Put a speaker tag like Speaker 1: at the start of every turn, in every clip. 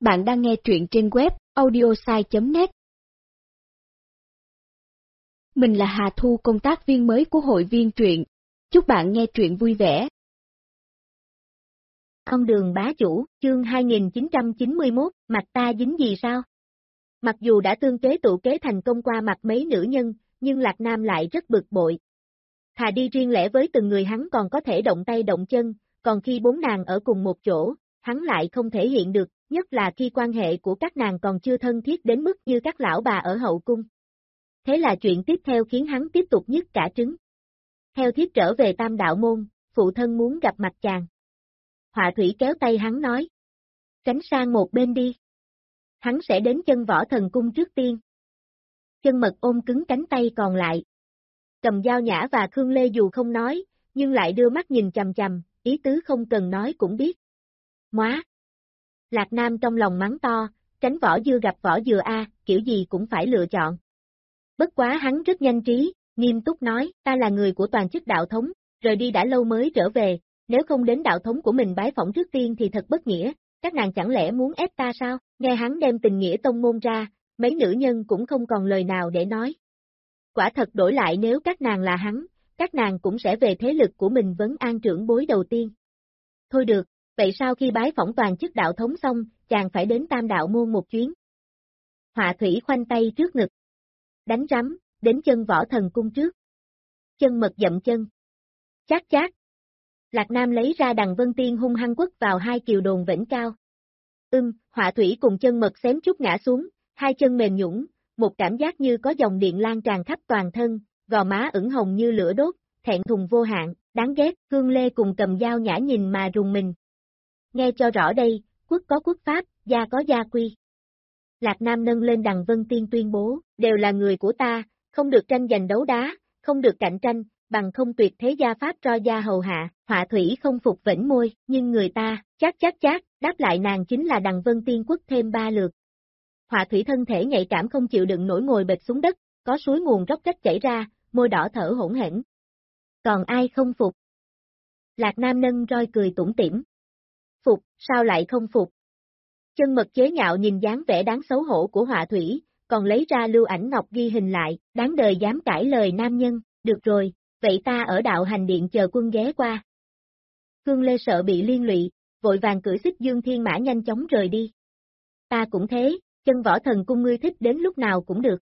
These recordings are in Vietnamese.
Speaker 1: Bạn đang nghe truyện trên web audiosai.net. Mình là Hà Thu, công tác viên mới của hội viên truyện. Chúc bạn nghe truyện vui vẻ.
Speaker 2: Con đường bá chủ, chương 2991, mặt ta dính gì sao? Mặc dù đã tương kế tụ kế thành công qua mặt mấy nữ nhân, nhưng Lạc Nam lại rất bực bội. Thà đi riêng lẻ với từng người hắn còn có thể động tay động chân, còn khi bốn nàng ở cùng một chỗ, hắn lại không thể hiện được, nhất là khi quan hệ của các nàng còn chưa thân thiết đến mức như các lão bà ở hậu cung. Thế là chuyện tiếp theo khiến hắn tiếp tục nhức cả trứng. Theo thiếp trở về Tam Đạo Môn, phụ thân muốn gặp mặt chàng. Họa thủy kéo tay hắn nói. Tránh sang một bên đi. Hắn sẽ đến Chân Võ Thần Cung trước tiên. Chân Mật ôm cứng cánh tay còn lại. Cầm Dao Nhã và Khương Lê dù không nói, nhưng lại đưa mắt nhìn chằm chằm, ý tứ không cần nói cũng biết. Móa! Lạc Nam trong lòng mắng to, tránh vỏ dưa gặp vỏ dừa kiểu gì cũng phải lựa chọn. Bất quá hắn rất nhanh trí, nghiêm túc nói, ta là người của toàn chức đạo thống, rời đi đã lâu mới trở về, nếu không đến đạo thống của mình bái phỏng trước tiên thì thật bất nghĩa, các nàng chẳng lẽ muốn ép ta sao? Nghe hắn đem tình nghĩa tông môn ra, mấy nữ nhân cũng không còn lời nào để nói. Quả thật đổi lại nếu các nàng là hắn, các nàng cũng sẽ về thế lực của mình vấn an trưởng bối đầu tiên. Thôi được, vậy sau khi bái phỏng toàn chức đạo thống xong, chàng phải đến Tam Đạo Môn một chuyến. Họa thủy khoanh tay trước ngực. Đánh rắm, đến Chân Võ Thần Cung trước. Chân Mật dậm chân. Chát chát. Lạc Nam lấy ra Đằng Vân Tiên hung hăng quất vào hai kiều đồn vĩnh cao. Họa thủy cùng Chân Mật xém chút ngã xuống, hai chân mềm nhũn, một cảm giác như có dòng điện lan tràn khắp toàn thân, gò má ửng hồng như lửa đốt, thẹn thùng vô hạn, đáng ghét. Khương Lê cùng Cầm Dao Nhã nhìn mà rùng mình. Nghe cho rõ đây, quốc có quốc pháp, gia có gia quy. Lạc Nam nâng lên Đằng Vân Tiên tuyên bố, đều là người của ta, không được tranh giành đấu đá, không được cạnh tranh, bằng không tuyệt thế gia pháp cho gia hầu hạ. Họa thủy không phục vĩnh môi, nhưng người ta, chát, đáp lại nàng chính là Đằng Vân Tiên quất thêm 3 lượt. Họa thủy thân thể nhạy cảm không chịu đựng nổi ngồi bệt xuống đất, có suối nguồn róc rách chảy ra, môi đỏ thở hỗn hển. Còn ai không phục? Lạc Nam nâng roi cười tủm tỉm. Phục, sao lại không phục? Chân Mật chế nhạo nhìn dáng vẻ đáng xấu hổ của họa thủy, còn lấy ra lưu ảnh ngọc ghi hình lại, đáng đời dám cãi lời nam nhân, được rồi, vậy ta ở đạo hành điện chờ quân ghé qua. Khương Lê sợ bị liên lụy, vội vàng cưỡi xích dương thiên mã nhanh chóng rời đi. Ta cũng thế, Chân Võ Thần Cung ngươi thích đến lúc nào cũng được.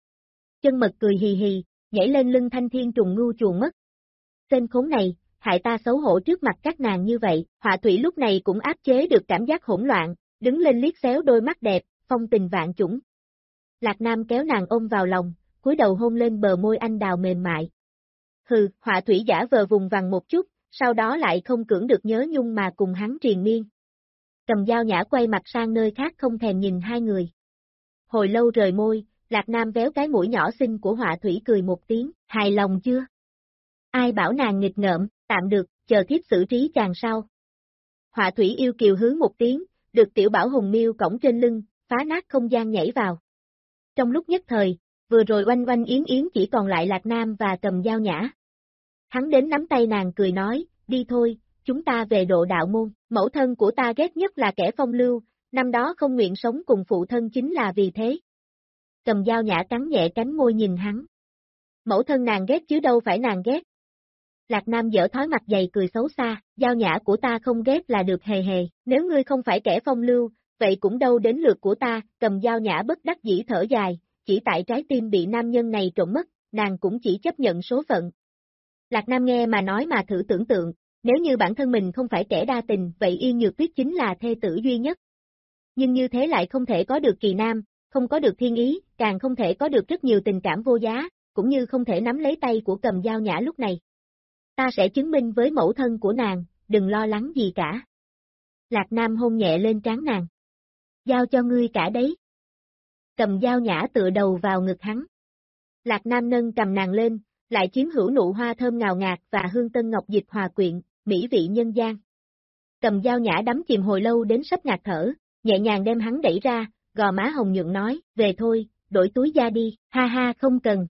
Speaker 2: Chân Mật cười hì hì, nhảy lên lưng Thanh Thiên trùng ngu chuồn mất. Tên khốn này, hại ta xấu hổ trước mặt các nàng như vậy. Họa thủy lúc này cũng áp chế được cảm giác hỗn loạn, đứng lên liếc xéo đôi mắt đẹp, phong tình vạn chủng. Lạc Nam kéo nàng ôm vào lòng, cúi đầu hôn lên bờ môi anh đào mềm mại. Hừ, họa thủy giả vờ vùng vằng một chút, sau đó lại không cưỡng được nhớ nhung mà cùng hắn triền miên. Cầm Dao Nhã quay mặt sang nơi khác không thèm nhìn hai người. Hồi lâu rời môi, Lạc Nam véo cái mũi nhỏ xinh của họa thủy cười một tiếng, hài lòng chưa? Ai bảo nàng nghịch ngợm, tạm được, chờ thiếp xử trí chàng sau. Họa thủy yêu kiều hứ một tiếng, được tiểu bảo hùng miêu cõng trên lưng, phá nát không gian nhảy vào. Trong lúc nhất thời, vừa rồi oanh oanh yến yến chỉ còn lại Lạc Nam và Cầm Dao Nhã. Hắn đến nắm tay nàng cười nói, đi thôi, chúng ta về Độ Đạo Môn, mẫu thân của ta ghét nhất là kẻ phong lưu, năm đó không nguyện sống cùng phụ thân chính là vì thế. Cầm Dao Nhã cắn nhẹ cánh môi nhìn hắn. Mẫu thân nàng ghét chứ đâu phải nàng ghét. Lạc Nam dở thói mặt dày cười xấu xa, Dao Nhã của ta không ghét là được hề hề, nếu ngươi không phải kẻ phong lưu, vậy cũng đâu đến lượt của ta. Cầm Dao Nhã bất đắc dĩ thở dài, chỉ tại trái tim bị nam nhân này trộm mất, nàng cũng chỉ chấp nhận số phận. Lạc Nam nghe mà nói mà thử tưởng tượng, nếu như bản thân mình không phải kẻ đa tình, vậy Yên Nhược Tuyết chính là thê tử duy nhất. Nhưng như thế lại không thể có được Kỳ Nam, không có được thiên ý, càng không thể có được rất nhiều tình cảm vô giá, cũng như không thể nắm lấy tay của Cầm Dao Nhã lúc này. Ta sẽ chứng minh với mẫu thân của nàng, đừng lo lắng gì cả. Lạc Nam hôn nhẹ lên trán nàng. Giao cho ngươi cả đấy. Cầm Dao Nhã tựa đầu vào ngực hắn. Lạc Nam nâng cầm nàng lên, lại chiếm hữu nụ hoa thơm ngào ngạt và hương tân ngọc dịch hòa quyện, mỹ vị nhân gian. Cầm Dao Nhã đắm chìm hồi lâu đến sắp ngạt thở, nhẹ nhàng đem hắn đẩy ra, gò má hồng nhuận nói, về thôi, đổi túi da đi, ha ha không cần.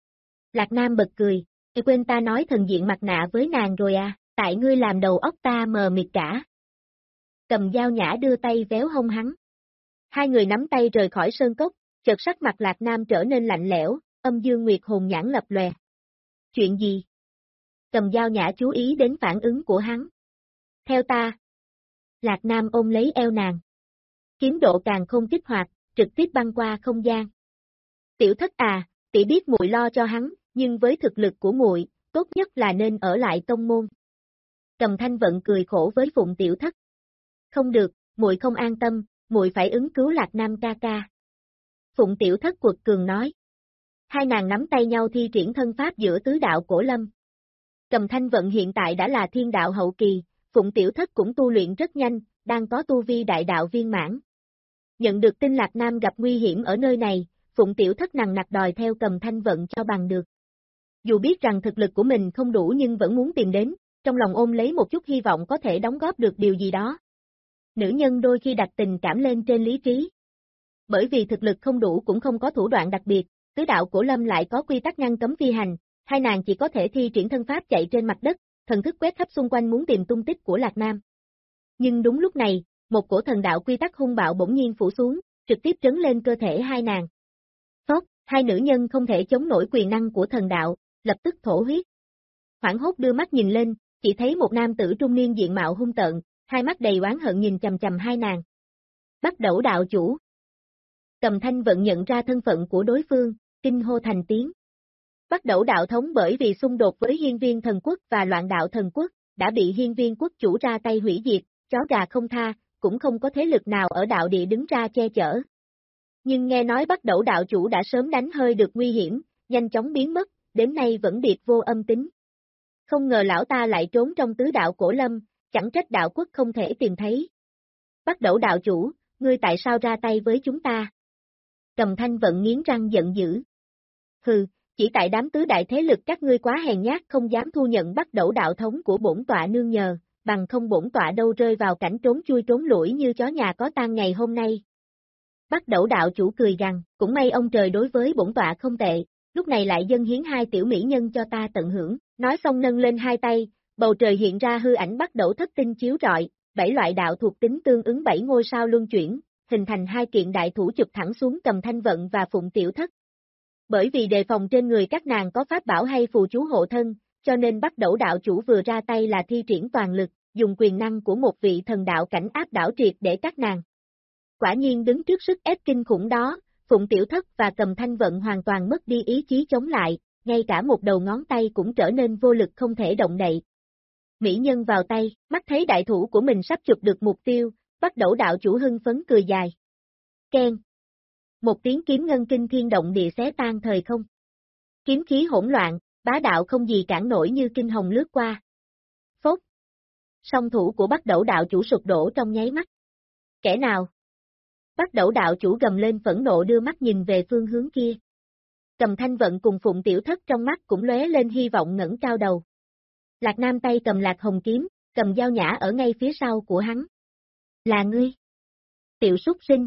Speaker 2: Lạc Nam bật cười, quên ta nói thần diện mặt nạ với nàng rồi à, tại ngươi làm đầu óc ta mờ mịt cả. Cầm Dao Nhã đưa tay véo hông hắn. Hai người nắm tay rời khỏi sơn cốc, chợt sắc mặt Lạc Nam trở nên lạnh lẽo, âm dương nguyệt hồn nhãn lập lòe. Chuyện gì? Cầm Dao Nhã chú ý đến phản ứng của hắn. Theo ta. Lạc Nam ôm lấy eo nàng. Kiếm độ càng không kích hoạt, trực tiếp băng qua không gian. Tiểu Thất à, tỷ biết muội lo cho hắn, nhưng với thực lực của muội, tốt nhất là nên ở lại tông môn. Cầm Thanh Vận cười khổ với Phụng Tiểu Thất. Không được, muội không an tâm, muội phải ứng cứu Lạc Nam ca ca. Phụng Tiểu Thất quật cường nói. Hai nàng nắm tay nhau thi triển thân pháp giữa tứ đạo cổ lâm. Cầm Thanh Vận hiện tại đã là thiên đạo hậu kỳ, Phụng Tiểu Thất cũng tu luyện rất nhanh, đang có tu vi đại đạo viên mãn. Nhận được tin Lạc Nam gặp nguy hiểm ở nơi này, Phụng Tiểu Thất nằng nặc đòi theo Cầm Thanh Vận cho bằng được. Dù biết rằng thực lực của mình không đủ nhưng vẫn muốn tìm đến, trong lòng ôm lấy một chút hy vọng có thể đóng góp được điều gì đó. Nữ nhân đôi khi đặt tình cảm lên trên lý trí. Bởi vì thực lực không đủ cũng không có thủ đoạn đặc biệt, tứ đạo cổ lâm lại có quy tắc ngăn cấm phi hành, hai nàng chỉ có thể thi triển thân pháp chạy trên mặt đất, thần thức quét khắp xung quanh muốn tìm tung tích của Lạc Nam. Nhưng đúng lúc này, một cổ thần đạo quy tắc hung bạo bỗng nhiên phủ xuống, trực tiếp trấn lên cơ thể hai nàng. Phốc, hai nữ nhân không thể chống nổi quyền năng của thần đạo, lập tức thổ huyết. Hoảng hốt đưa mắt nhìn lên, chỉ thấy một nam tử trung niên diện mạo hung tợn, hai mắt đầy oán hận nhìn chằm chằm hai nàng. Bắt Đẩu đạo chủ. Cầm Thanh Vận nhận ra thân phận của đối phương, kinh hô thành tiếng. Bắt Đẩu đạo thống bởi vì xung đột với Hiên Viên Thần Quốc và Loạn Đạo Thần Quốc, đã bị Hiên Viên Quốc chủ ra tay hủy diệt, chó gà không tha, cũng không có thế lực nào ở đạo địa đứng ra che chở. Nhưng nghe nói Bắt Đẩu đạo chủ đã sớm đánh hơi được nguy hiểm, nhanh chóng biến mất, đến nay vẫn biệt vô âm tính. Không ngờ lão ta lại trốn trong tứ đạo cổ lâm, chẳng trách đạo quốc không thể tìm thấy. Bắt Đẩu đạo chủ, ngươi tại sao ra tay với chúng ta? Cầm Thanh Vận nghiến răng giận dữ. Hừ, chỉ tại đám tứ đại thế lực các ngươi quá hèn nhát không dám thu nhận Bắt Đẩu đạo thống của bổn tọa nương nhờ, bằng không bổn tọa đâu rơi vào cảnh trốn chui trốn lủi như chó nhà có tang ngày hôm nay. Bắt Đẩu đạo chủ cười gằn, cũng may ông trời đối với bổn tọa không tệ, lúc này lại dâng hiến hai tiểu mỹ nhân cho ta tận hưởng, nói xong nâng lên hai tay, bầu trời hiện ra hư ảnh Bắt Đẩu thất tinh chiếu rọi, 7 loại đạo thuộc tính tương ứng 7 ngôi sao luân chuyển, hình thành hai kiện đại thủ chụp thẳng xuống Cầm Thanh Vận và Phụng Tiểu Thất. Bởi vì đề phòng trên người các nàng có pháp bảo hay phù chú hộ thân, cho nên Bắt Đẩu đạo chủ vừa ra tay là thi triển toàn lực, dùng quyền năng của một vị thần đạo cảnh áp đảo triệt để các nàng. Quả nhiên đứng trước sức ép kinh khủng đó, Phụng Tiểu Thất và Cầm Thanh Vận hoàn toàn mất đi ý chí chống lại, ngay cả một đầu ngón tay cũng trở nên vô lực không thể động đậy. Mỹ nhân vào tay, mắt thấy đại thủ của mình sắp chụp được mục tiêu, Bắt Đẩu đạo chủ hưng phấn cười dài. Keng. Một tiếng kiếm ngân kinh thiên động địa xé tan thời không. Kiếm khí hỗn loạn, bá đạo không gì cản nổi như kinh hồng lướt qua. Phốt. Song thủ của Bắt Đẩu đạo chủ sụp đổ trong nháy mắt. Kẻ nào? Bắt Đẩu đạo chủ gầm lên phẫn nộ đưa mắt nhìn về phương hướng kia. Cầm Thanh Vận cùng Phụng Tiểu Thất trong mắt cũng lóe lên hy vọng ngẩng cao đầu. Lạc Nam tay cầm Lạc Hồng kiếm, Cầm Dao Nhã ở ngay phía sau của hắn. Là ngươi. Tiểu súc sinh.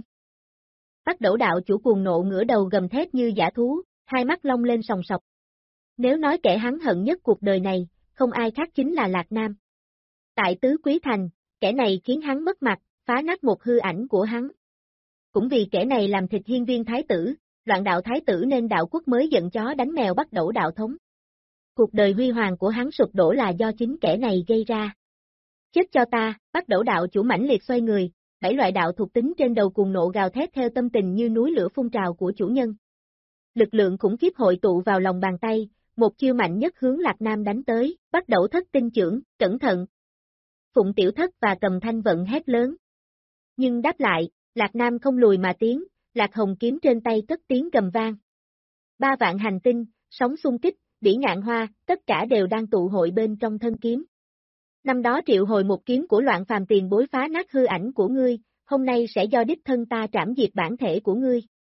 Speaker 2: Bắt Đẩu đạo chủ cuồng nộ ngửa đầu gầm thét như dã thú, hai mắt long lên sòng sọc. Nếu nói kẻ hắn hận nhất cuộc đời này, không ai khác chính là Lạc Nam. Tại Tứ Quý Thành, kẻ này khiến hắn mất mặt, phá nát một hư ảnh của hắn. Cũng vì kẻ này làm thịt Hiên Viên Thái Tử, Loạn Đạo Thái Tử nên đạo quốc mới giận chó đánh mèo Bắt Đẩu đạo thống. Cuộc đời huy hoàng của hắn sụp đổ là do chính kẻ này gây ra. Chết cho ta, Bắt Đẩu đạo chủ mãnh liệt xoay người, 7 loại đạo thuộc tính trên đầu cuồng nộ gào thét theo tâm tình như núi lửa phun trào của chủ nhân. Lực lượng khủng khiếp hội tụ vào lòng bàn tay, một chiêu mạnh nhất hướng Lạc Nam đánh tới, Bắt Đẩu thất tinh chưởng, cẩn thận. Phụng Tiểu Thất và Cầm Thanh Vận hét lớn. Nhưng đáp lại, Lạc Nam không lùi mà tiến, Lạc Hồng kiếm trên tay cất tiếng gầm vang. 3 vạn hành tinh, sóng xung kích, bỉ ngạn hoa, tất cả đều đang tụ hội bên trong thân kiếm. Năm đó triệu hồi một kiếm của Loạn Phàm tiền bối phá nát hư ảnh của ngươi, hôm nay sẽ do đích thân ta trảm diệt bản thể của ngươi.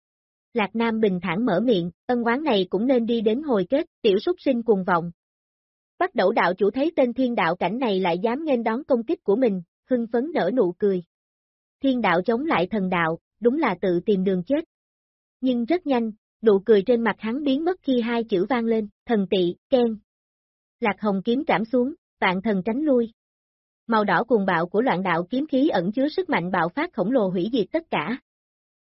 Speaker 2: Lạc Nam bình thản mở miệng, ân oán này cũng nên đi đến hồi kết, tiểu súc sinh cuồng vọng. Bắt Đẩu đạo chủ thấy tên thiên đạo cảnh này lại dám nghênh đón công kích của mình, hưng phấn nở nụ cười. Thiên đạo chống lại thần đạo, đúng là tự tìm đường chết. Nhưng rất nhanh, nụ cười trên mặt hắn biến mất khi hai chữ vang lên, thần tị, keng. Lạc Hồng kiếm trảm xuống, vạn thần tránh lui. Màu đỏ cuồng bạo của Loạn Đạo kiếm khí ẩn chứa sức mạnh bạo phát khổng lồ hủy diệt tất cả.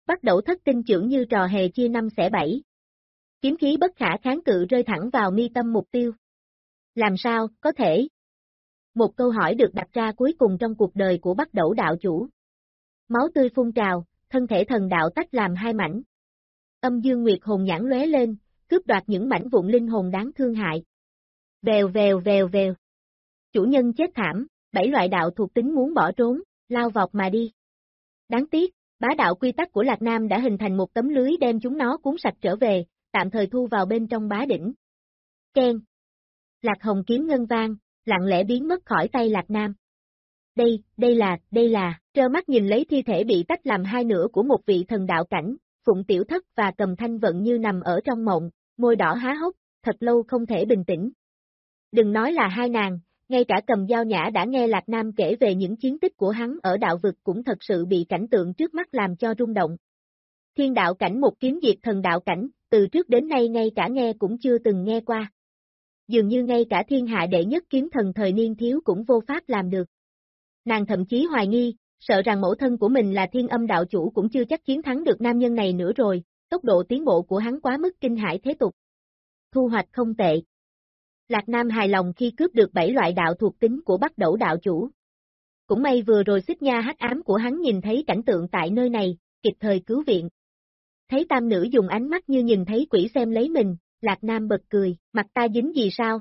Speaker 2: bắt đầu thất tinh chưởng như trò hề chia năm xẻ bảy. Kiếm khí bất khả kháng cự rơi thẳng vào mi tâm mục tiêu. Làm sao, có thể? Một câu hỏi được đặt ra cuối cùng trong cuộc đời của Bắc Đẩu đạo chủ. Máu tươi phun trào, thân thể thần đạo tách làm hai mảnh. Âm dương nguyệt hồn nhãn lóe lên, cướp đoạt những mảnh vụn linh hồn đáng thương hại. Vèo vèo vèo vèo. Chủ nhân chết thảm, 7 loại đạo thuộc tính muốn bỏ trốn, lao vọt mà đi. Đáng tiếc, bá đạo quy tắc của Lạc Nam đã hình thành một tấm lưới đem chúng nó cuốn sạch trở về, tạm thời thu vào bên trong bá đỉnh. Keng. Lạc Hồng kiếm ngân vang, lặng lẽ biến mất khỏi tay Lạc Nam. Đây là, trơ mắt nhìn lấy thi thể bị tách làm hai nửa của một vị thần đạo cảnh, Phụng Tiểu Thất và Cầm Thanh Vận như nằm ở trong mộng, môi đỏ há hốc, thật lâu không thể bình tĩnh. Đừng nói là hai nàng, ngay cả Cầm Dao Nhã đã nghe Lạc Nam kể về những chiến tích của hắn ở đạo vực cũng thật sự bị cảnh tượng trước mắt làm cho rung động. Thiên đạo cảnh một kiếm diệt thần đạo cảnh, từ trước đến nay ngay cả nghe cũng chưa từng nghe qua. Dường như ngay cả thiên hạ đệ nhất kiếm thần thời niên thiếu cũng vô pháp làm được. Nàng thậm chí hoài nghi, sợ rằng mẫu thân của mình là Thiên Âm đạo chủ cũng chưa chắc chiến thắng được nam nhân này nữa rồi, tốc độ tiến bộ của hắn quá mức kinh hãi thế tục. Thu hoạch không tệ. Lạc Nam hài lòng khi cướp được 7 loại đạo thuộc tính của Bắc Đẩu đạo chủ. Cũng may vừa rồi Xích Nha hắc ám của hắn nhìn thấy cảnh tượng tại nơi này, kịp thời cứu viện. Thấy tam nữ dùng ánh mắt như nhìn thấy quỷ xem lấy mình, Lạc Nam bật cười, mặt ta dính gì sao?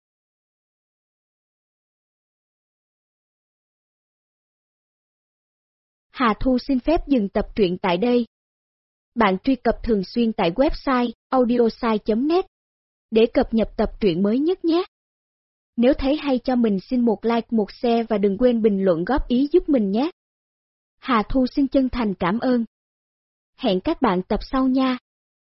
Speaker 1: Hà Thu xin phép dừng tập truyện tại đây. Bạn truy cập thường xuyên tại website audiosai.net để cập nhật tập truyện mới nhất nhé. Nếu thấy hay cho mình xin một like một share và đừng quên bình luận góp ý giúp mình nhé. Hà Thu xin chân thành cảm ơn. Hẹn các bạn tập sau nha.